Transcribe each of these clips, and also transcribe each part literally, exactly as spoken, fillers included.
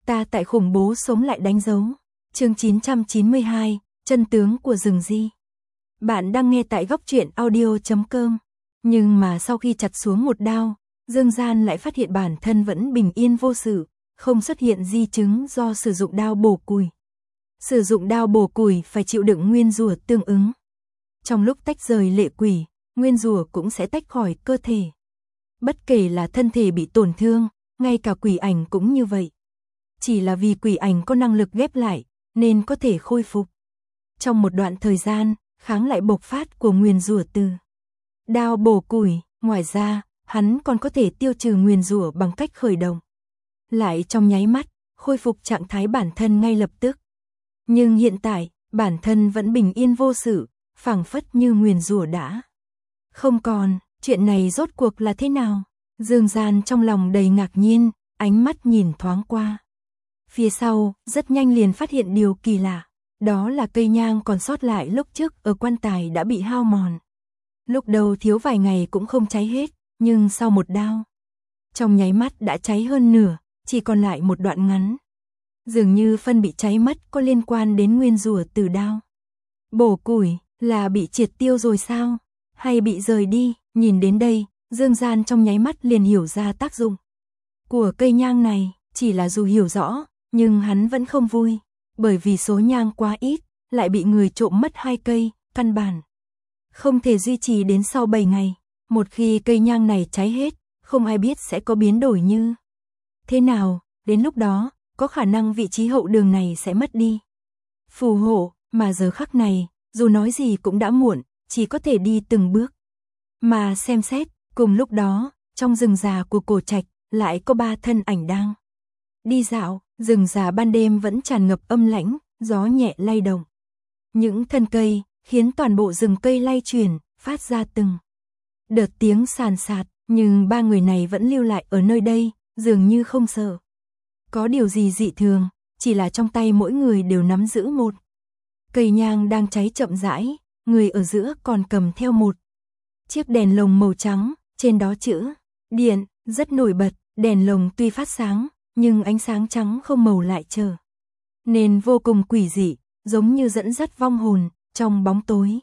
Ta tại khủng bố sống lại đánh dấu. Chương chín trăm chín mươi hai, chân tướng của rừng Di. Bạn đang nghe tại góc truyện audio chấm com. Nhưng mà sau khi chặt xuống một đao, Dương Gian lại phát hiện bản thân vẫn bình yên vô sự, không xuất hiện di chứng do sử dụng đao bổ củi. Sử dụng đao bổ củi phải chịu đựng nguyên rủa tương ứng. Trong lúc tách rời lệ quỷ, nguyên rủa cũng sẽ tách khỏi cơ thể. Bất kể là thân thể bị tổn thương, ngay cả quỷ ảnh cũng như vậy. Chỉ là vì quỷ ảnh có năng lực ghép lại, nên có thể khôi phục. Trong một đoạn thời gian, kháng lại bộc phát của nguyền rủa từ đao bổ củi, ngoài ra, hắn còn có thể tiêu trừ nguyền rủa bằng cách khởi động. Lại trong nháy mắt, khôi phục trạng thái bản thân ngay lập tức. Nhưng hiện tại, bản thân vẫn bình yên vô sự, phảng phất như nguyền rủa đã không còn. Chuyện này rốt cuộc là thế nào? Dương Gian trong lòng đầy ngạc nhiên, ánh mắt nhìn thoáng qua. Phía sau, rất nhanh liền phát hiện điều kỳ lạ. Đó là cây nhang còn sót lại lúc trước ở quan tài đã bị hao mòn. Lúc đầu thiếu vài ngày cũng không cháy hết, nhưng sau một đao, trong nháy mắt đã cháy hơn nửa, chỉ còn lại một đoạn ngắn. Dường như phân bị cháy mất có liên quan đến nguyên rủa từ đao bổ củi, là bị triệt tiêu rồi sao? Hay bị rời đi? Nhìn đến đây, Dương Gian trong nháy mắt liền hiểu ra tác dụng của cây nhang này. Chỉ là dù hiểu rõ, nhưng hắn vẫn không vui, bởi vì số nhang quá ít, lại bị người trộm mất hai cây, căn bản không thể duy trì đến sau bảy ngày. Một khi cây nhang này cháy hết, không ai biết sẽ có biến đổi như thế nào, đến lúc đó, có khả năng vị trí hậu đường này sẽ mất đi phù hộ, mà giờ khắc này, dù nói gì cũng đã muộn, chỉ có thể đi từng bước mà xem xét. Cùng lúc đó, trong rừng già của cổ trạch, lại có ba thân ảnh đang đi dạo. Rừng già ban đêm vẫn tràn ngập âm lãnh, gió nhẹ lay động những thân cây, khiến toàn bộ rừng cây lay chuyển, phát ra từng đợt tiếng sàn sạt. Nhưng ba người này vẫn lưu lại ở nơi đây, dường như không sợ có điều gì dị thường, chỉ là trong tay mỗi người đều nắm giữ một cây nhang đang cháy chậm rãi. Người ở giữa còn cầm theo một chiếc đèn lồng màu trắng, trên đó chữ điện rất nổi bật. Đèn lồng tuy phát sáng, nhưng ánh sáng trắng không màu lại trở nên vô cùng quỷ dị, giống như dẫn dắt vong hồn trong bóng tối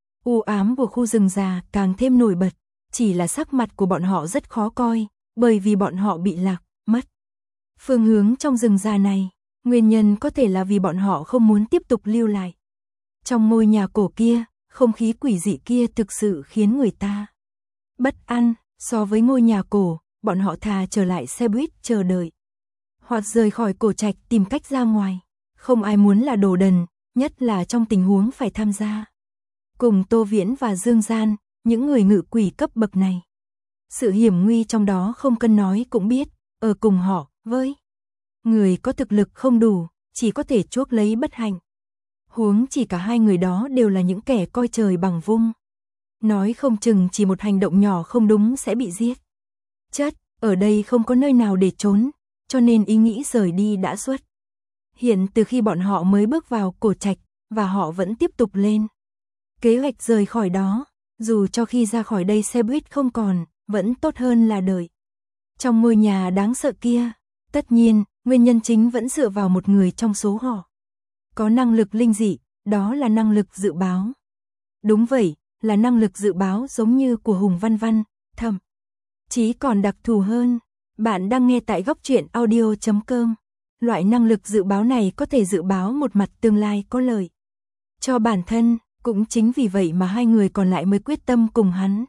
u ám của khu rừng già càng thêm nổi bật. Chỉ là sắc mặt của bọn họ rất khó coi, bởi vì bọn họ bị lạc mất phương hướng trong rừng già này. Nguyên nhân có thể là vì bọn họ không muốn tiếp tục lưu lại trong ngôi nhà cổ kia. Không khí quỷ dị kia thực sự khiến người ta bất an. So với ngôi nhà cổ, bọn họ thà trở lại xe buýt chờ đợi, hoặc rời khỏi cổ trạch tìm cách ra ngoài. Không ai muốn là đồ đần, nhất là trong tình huống phải tham gia cùng Tô Viễn và Dương Gian, những người ngự quỷ cấp bậc này. Sự hiểm nguy trong đó không cần nói cũng biết, ở cùng họ với người có thực lực không đủ, chỉ có thể chuốc lấy bất hạnh. Huống chỉ cả hai người đó đều là những kẻ coi trời bằng vung, nói không chừng chỉ một hành động nhỏ không đúng sẽ bị giết chết. Ở đây không có nơi nào để trốn, cho nên ý nghĩ rời đi đã xuất hiện từ khi bọn họ mới bước vào cổ trạch, và họ vẫn tiếp tục lên kế hoạch rời khỏi đó. Dù cho khi ra khỏi đây xe buýt không còn, vẫn tốt hơn là đợi trong ngôi nhà đáng sợ kia. Tất nhiên, nguyên nhân chính vẫn dựa vào một người trong số họ có năng lực linh dị, đó là năng lực dự báo. Đúng vậy, là năng lực dự báo giống như của Hùng Văn Văn, thậm chí còn đặc thù hơn. Bạn đang nghe tại góc truyện audio chấm com. Loại năng lực dự báo này có thể dự báo một mặt tương lai có lợi cho bản thân. Cũng chính vì vậy mà hai người còn lại mới quyết tâm cùng hắn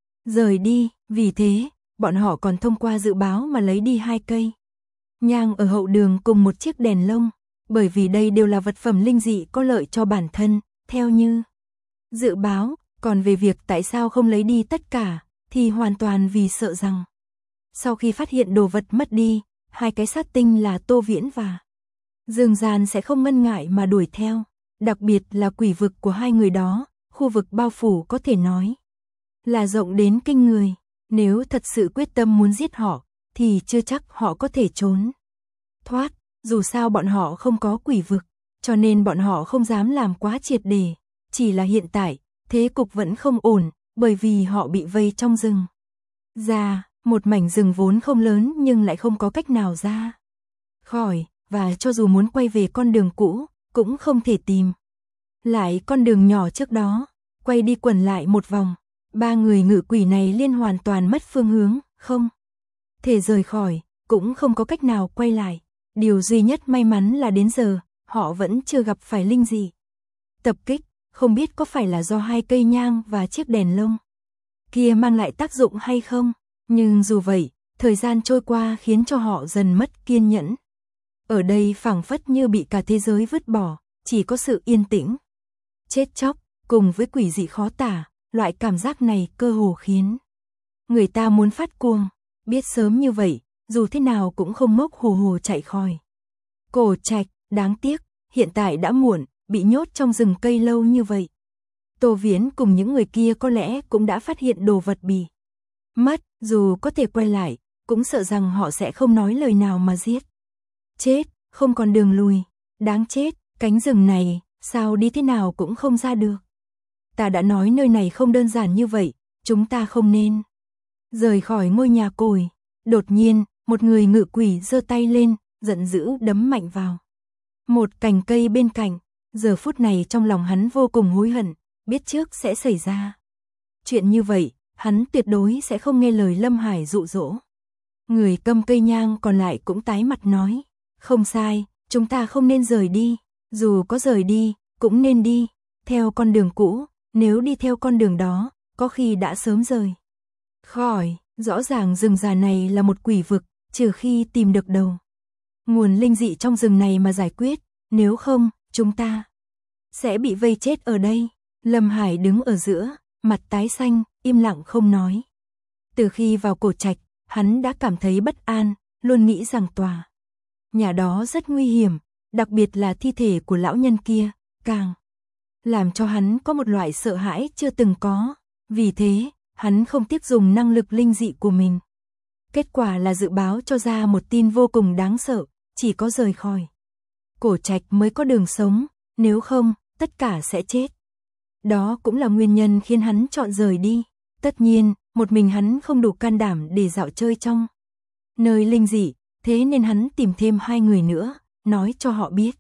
rời đi. Vì thế, bọn họ còn thông qua dự báo mà lấy đi hai cây nhang ở hậu đường cùng một chiếc đèn lông. Bởi vì đây đều là vật phẩm linh dị có lợi cho bản thân, theo như dự báo. Còn về việc tại sao không lấy đi tất cả, thì hoàn toàn vì sợ rằng sau khi phát hiện đồ vật mất đi, hai cái sát tinh là Tô Viễn và Dương Gian sẽ không ngần ngại mà đuổi theo. Đặc biệt là quỷ vực của hai người đó, khu vực bao phủ có thể nói là rộng đến kinh người. Nếu thật sự quyết tâm muốn giết họ, thì chưa chắc họ có thể trốn thoát. Dù sao bọn họ không có quỷ vực, cho nên bọn họ không dám làm quá triệt để. Chỉ là hiện tại, thế cục vẫn không ổn, bởi vì họ bị vây trong rừng già, một mảnh rừng vốn không lớn nhưng lại không có cách nào ra khỏi. và cho dù muốn quay về con đường cũ, cũng không thể tìm lại con đường nhỏ trước đó, quay đi quẩn lại một vòng. Ba người ngự quỷ này liên hoàn toàn mất phương hướng, không thể rời khỏi, cũng không có cách nào quay lại. Điều duy nhất may mắn là đến giờ, họ vẫn chưa gặp phải linh dị tập kích, không biết có phải là do hai cây nhang và chiếc đèn lông kia mang lại tác dụng hay không. Nhưng dù vậy, thời gian trôi qua khiến cho họ dần mất kiên nhẫn. Ở đây phảng phất như bị cả thế giới vứt bỏ, chỉ có sự yên tĩnh, chết chóc, cùng với quỷ dị khó tả, loại cảm giác này cơ hồ khiến người ta muốn phát cuồng. Biết sớm như vậy, dù thế nào cũng không mốc hồ hồ chạy khỏi Cổ Trạch. Đáng tiếc, hiện tại đã muộn, bị nhốt trong rừng cây lâu như vậy. Tô Viễn cùng những người kia có lẽ cũng đã phát hiện đồ vật bị mất, dù có thể quay lại, cũng sợ rằng họ sẽ không nói lời nào mà giết chết, không còn đường lùi. Đáng chết, cánh rừng này, sao đi thế nào cũng không ra được. Ta đã nói nơi này không đơn giản như vậy, chúng ta không nên rời khỏi ngôi nhà cồi. Đột nhiên, một người ngự quỷ giơ tay lên, giận dữ đấm mạnh vào một cành cây bên cạnh. Giờ phút này trong lòng hắn vô cùng hối hận, biết trước sẽ xảy ra chuyện như vậy, hắn tuyệt đối sẽ không nghe lời Lâm Hải dụ dỗ. Người cầm cây nhang còn lại cũng tái mặt nói, không sai, chúng ta không nên rời đi, dù có rời đi, cũng nên đi theo con đường cũ, nếu đi theo con đường đó, có khi đã sớm rời khỏi. Rõ ràng rừng già này là một quỷ vực, trừ khi tìm được đầu nguồn linh dị trong rừng này mà giải quyết, nếu không, chúng ta sẽ bị vây chết ở đây. Lâm Hải đứng ở giữa, mặt tái xanh, im lặng không nói. Từ khi vào Cổ Trạch, hắn đã cảm thấy bất an, luôn nghĩ rằng tòa nhà đó rất nguy hiểm, đặc biệt là thi thể của lão nhân kia, càng làm cho hắn có một loại sợ hãi chưa từng có. Vì thế, hắn không tiếc dùng năng lực linh dị của mình. Kết quả là dự báo cho ra một tin vô cùng đáng sợ, chỉ có rời khỏi Cổ Trạch mới có đường sống, nếu không, tất cả sẽ chết. Đó cũng là nguyên nhân khiến hắn chọn rời đi. Tất nhiên, một mình hắn không đủ can đảm để dạo chơi trong nơi linh dị, thế nên hắn tìm thêm hai người nữa, nói cho họ biết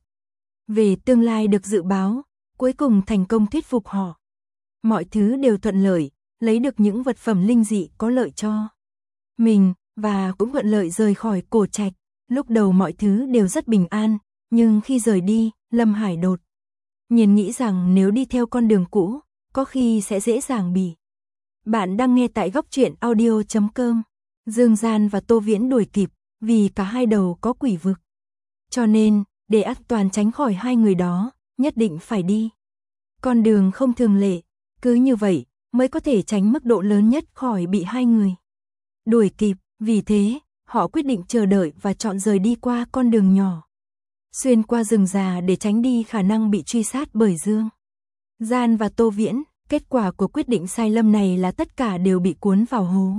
về tương lai được dự báo, cuối cùng thành công thuyết phục họ. Mọi thứ đều thuận lợi, lấy được những vật phẩm linh dị có lợi cho mình, và cũng thuận lợi rời khỏi Cổ Trạch. Lúc đầu mọi thứ đều rất bình an, nhưng khi rời đi, Lâm Hải đột nhiên nghĩ rằng nếu đi theo con đường cũ, có khi sẽ dễ dàng bị. Bạn đang nghe tại góc truyện audio chấm com. Dương Gian và Tô Viễn đuổi kịp, vì cả hai đầu có quỷ vực. Cho nên, để an toàn tránh khỏi hai người đó, nhất định phải đi con đường không thường lệ. Cứ như vậy, mới có thể tránh mức độ lớn nhất khỏi bị hai người đuổi kịp. Vì thế, họ quyết định chờ đợi và chọn rời đi qua con đường nhỏ xuyên qua rừng già để tránh đi khả năng bị truy sát bởi Dương Gian và Tô Viễn. Kết quả của quyết định sai lầm này là tất cả đều bị cuốn vào hố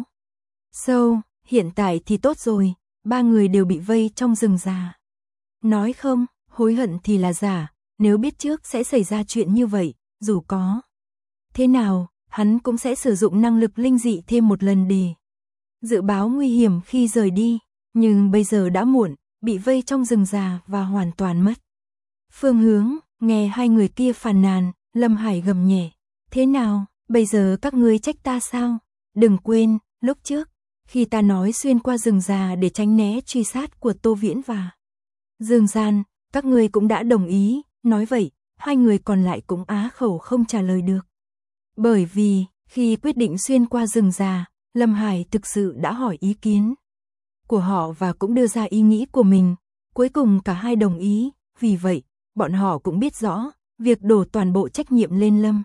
sâu. So, hiện tại thì tốt rồi, ba người đều bị vây trong rừng già. Nói không, hối hận thì là giả, nếu biết trước sẽ xảy ra chuyện như vậy, dù có thế nào, hắn cũng sẽ sử dụng năng lực linh dị thêm một lần để dự báo nguy hiểm khi rời đi. Nhưng bây giờ đã muộn, bị vây trong rừng già và hoàn toàn mất phương hướng. Nghe hai người kia phàn nàn, Lâm Hải gầm nhẹ, thế nào, bây giờ các ngươi trách ta sao? Đừng quên, lúc trước, khi ta nói xuyên qua rừng già để tránh né truy sát của Tô Viễn và Dương Gian, các ngươi cũng đã đồng ý. Nói vậy, hai người còn lại cũng á khẩu không trả lời được. Bởi vì, khi quyết định xuyên qua rừng già, Lâm Hải thực sự đã hỏi ý kiến của họ và cũng đưa ra ý nghĩ của mình. Cuối cùng cả hai đồng ý, vì vậy, bọn họ cũng biết rõ, việc đổ toàn bộ trách nhiệm lên Lâm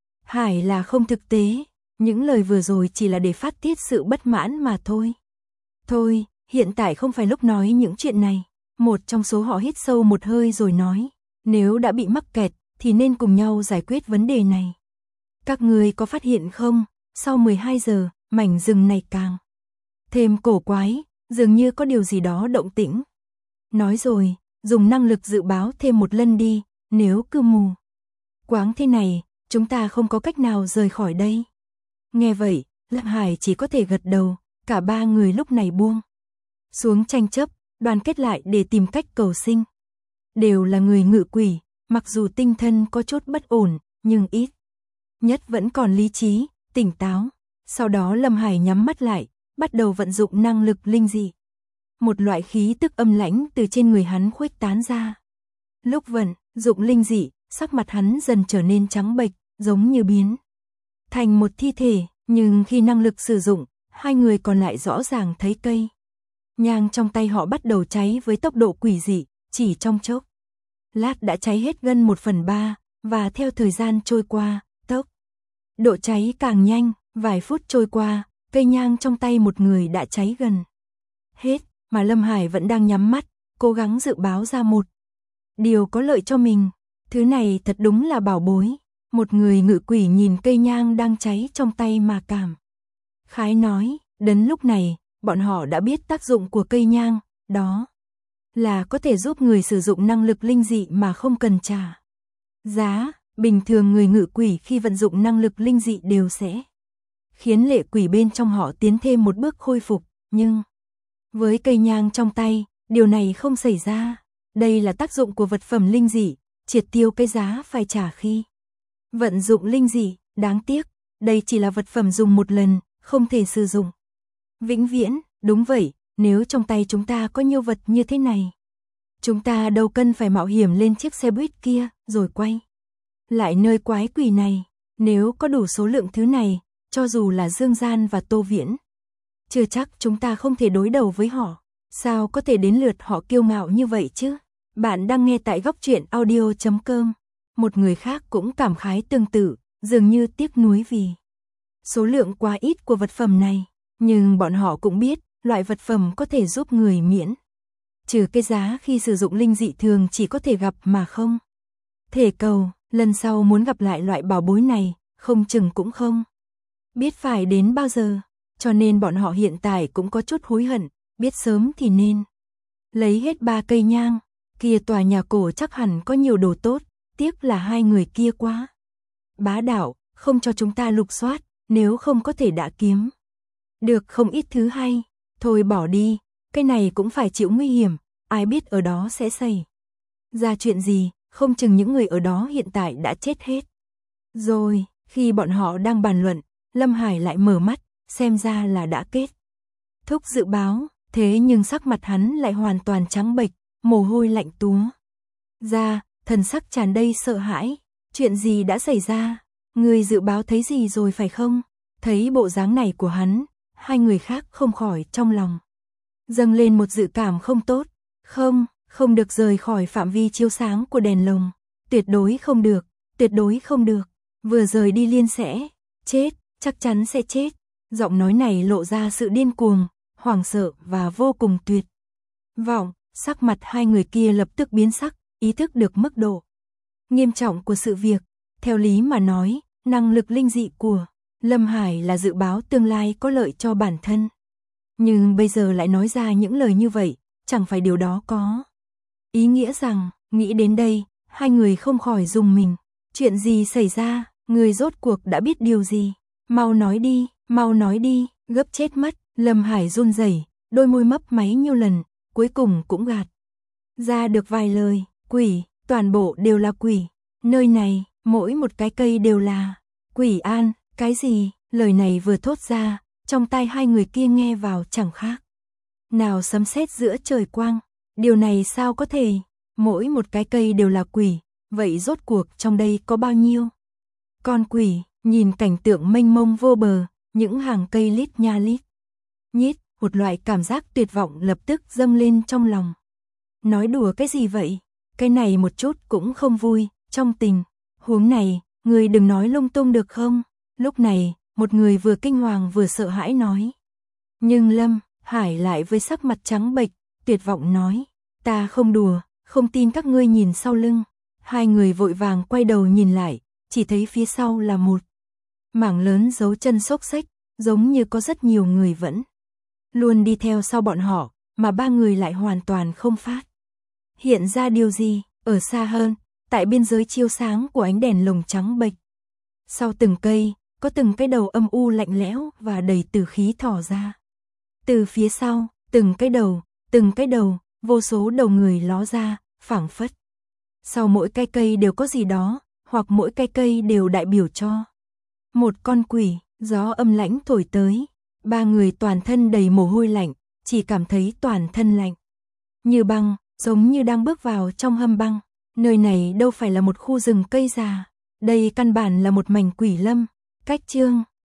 Hải là không thực tế. Những lời vừa rồi chỉ là để phát tiết sự bất mãn mà thôi. Thôi, hiện tại không phải lúc nói những chuyện này. Một trong số họ hít sâu một hơi rồi nói, nếu đã bị mắc kẹt, thì nên cùng nhau giải quyết vấn đề này. Các người có phát hiện không, sau mười hai giờ, mảnh rừng này càng thêm cổ quái, dường như có điều gì đó động tĩnh. Nói rồi, dùng năng lực dự báo thêm một lần đi, nếu cứ mù quáng thế này, chúng ta không có cách nào rời khỏi đây. Nghe vậy, Lâm Hải chỉ có thể gật đầu, cả ba người lúc này buông xuống tranh chấp, đoàn kết lại để tìm cách cầu sinh. Đều là người ngự quỷ, mặc dù tinh thần có chút bất ổn, nhưng ít nhất vẫn còn lý trí, tỉnh táo. Sau đó Lâm Hải nhắm mắt lại, bắt đầu vận dụng năng lực linh dị. Một loại khí tức âm lãnh từ trên người hắn khuếch tán ra. Lúc vận dụng linh dị, sắc mặt hắn dần trở nên trắng bệch, giống như biến thành một thi thể, nhưng khi năng lực sử dụng, hai người còn lại rõ ràng thấy cây nhang trong tay họ bắt đầu cháy với tốc độ quỷ dị, chỉ trong chốc lát đã cháy hết gần một phần ba, và theo thời gian trôi qua, tốc độ cháy càng nhanh, vài phút trôi qua, cây nhang trong tay một người đã cháy gần hết, mà Lâm Hải vẫn đang nhắm mắt, cố gắng dự báo ra một điều có lợi cho mình. Thứ này thật đúng là bảo bối. Một người ngự quỷ nhìn cây nhang đang cháy trong tay mà cảm khái nói, đến lúc này, bọn họ đã biết tác dụng của cây nhang, đó là có thể giúp người sử dụng năng lực linh dị mà không cần trả giá. Bình thường người ngự quỷ khi vận dụng năng lực linh dị đều sẽ khiến lệ quỷ bên trong họ tiến thêm một bước khôi phục, nhưng với cây nhang trong tay, điều này không xảy ra. Đây là tác dụng của vật phẩm linh dị, triệt tiêu cái giá phải trả khi vận dụng linh dị. Đáng tiếc, đây chỉ là vật phẩm dùng một lần, không thể sử dụng vĩnh viễn. Đúng vậy, nếu trong tay chúng ta có nhiều vật như thế này, chúng ta đâu cần phải mạo hiểm lên chiếc xe buýt kia, rồi quay lại nơi quái quỷ này. Nếu có đủ số lượng thứ này, cho dù là Dương Gian và Tô Viễn, chưa chắc chúng ta không thể đối đầu với họ. Sao có thể đến lượt họ kiêu ngạo như vậy chứ? Bạn đang nghe tại góc truyện audio chấm com. Một người khác cũng cảm khái tương tự, dường như tiếc nuối vì số lượng quá ít của vật phẩm này. Nhưng bọn họ cũng biết, loại vật phẩm có thể giúp người miễn trừ cái giá khi sử dụng linh dị thường chỉ có thể gặp mà không thể cầu. Lần sau muốn gặp lại loại bảo bối này, không chừng cũng không biết phải đến bao giờ. Cho nên bọn họ hiện tại cũng có chút hối hận, biết sớm thì nên lấy hết ba cây nhang. Kia tòa nhà cổ chắc hẳn có nhiều đồ tốt, tiếc là hai người kia quá bá đạo, không cho chúng ta lục soát, nếu không có thể đã kiếm được không ít thứ hay. Thôi bỏ đi, cái này cũng phải chịu nguy hiểm, ai biết ở đó sẽ xảy ra chuyện gì, không chừng những người ở đó hiện tại đã chết hết rồi. Khi bọn họ đang bàn luận, Lâm Hải lại mở mắt, xem ra là đã kết thúc dự báo, thế nhưng sắc mặt hắn lại hoàn toàn trắng bệch, mồ hôi lạnh túa ra, thần sắc tràn đầy sợ hãi. Chuyện gì đã xảy ra? Người dự báo thấy gì rồi phải không? Thấy bộ dáng này của hắn, hai người khác không khỏi trong lòng dâng lên một dự cảm không tốt. Không, không được rời khỏi phạm vi chiếu sáng của đèn lồng. Tuyệt đối không được, tuyệt đối không được. Vừa rời đi liền sẽ chết, chắc chắn sẽ chết. Giọng nói này lộ ra sự điên cuồng, hoảng sợ và vô cùng tuyệt vọng. Sắc mặt hai người kia lập tức biến sắc, ý thức được mức độ nghiêm trọng của sự việc. Theo lý mà nói, năng lực linh dị của Lâm Hải là dự báo tương lai có lợi cho bản thân. Nhưng bây giờ lại nói ra những lời như vậy, chẳng phải điều đó có ý nghĩa rằng, nghĩ đến đây, hai người không khỏi rùng mình. Chuyện gì xảy ra, người rốt cuộc đã biết điều gì? Mau nói đi, mau nói đi, gấp chết mất. Lâm Hải run rẩy, đôi môi mấp máy nhiều lần, cuối cùng cũng gạt ra được vài lời. Quỷ, toàn bộ đều là quỷ. Nơi này, mỗi một cái cây đều là quỷ an. Cái gì? Lời này vừa thốt ra, trong tai hai người kia nghe vào chẳng khác nào sấm sét giữa trời quang. Điều này sao có thể? Mỗi một cái cây đều là quỷ, vậy rốt cuộc trong đây có bao nhiêu con quỷ? Nhìn cảnh tượng mênh mông vô bờ, những hàng cây lít nha lít nhít, một loại cảm giác tuyệt vọng lập tức dâng lên trong lòng. Nói đùa cái gì vậy? Cái này một chút cũng không vui. Trong tình huống này, người đừng nói lung tung được không? Lúc này, một người vừa kinh hoàng vừa sợ hãi nói. Nhưng Lâm Hải lại với sắc mặt trắng bệch, tuyệt vọng nói, ta không đùa, không tin các ngươi nhìn sau lưng. Hai người vội vàng quay đầu nhìn lại, chỉ thấy phía sau là một mảng lớn dấu chân xốc xếch, giống như có rất nhiều người vẫn luôn đi theo sau bọn họ, mà ba người lại hoàn toàn không phát hiện ra điều gì. Ở xa hơn, tại biên giới chiếu sáng của ánh đèn lồng trắng bệch, sau từng cây, có từng cái đầu âm u lạnh lẽo và đầy tử khí thỏ ra. Từ phía sau, từng cái đầu, từng cái đầu, vô số đầu người ló ra, phảng phất. Sau mỗi cái cây đều có gì đó, hoặc mỗi cái cây đều đại biểu cho một con quỷ. Gió âm lãnh thổi tới, ba người toàn thân đầy mồ hôi lạnh, chỉ cảm thấy toàn thân lạnh như băng, giống như đang bước vào trong hầm băng. Nơi này đâu phải là một khu rừng cây già, đây căn bản là một mảnh quỷ lâm. Cách chương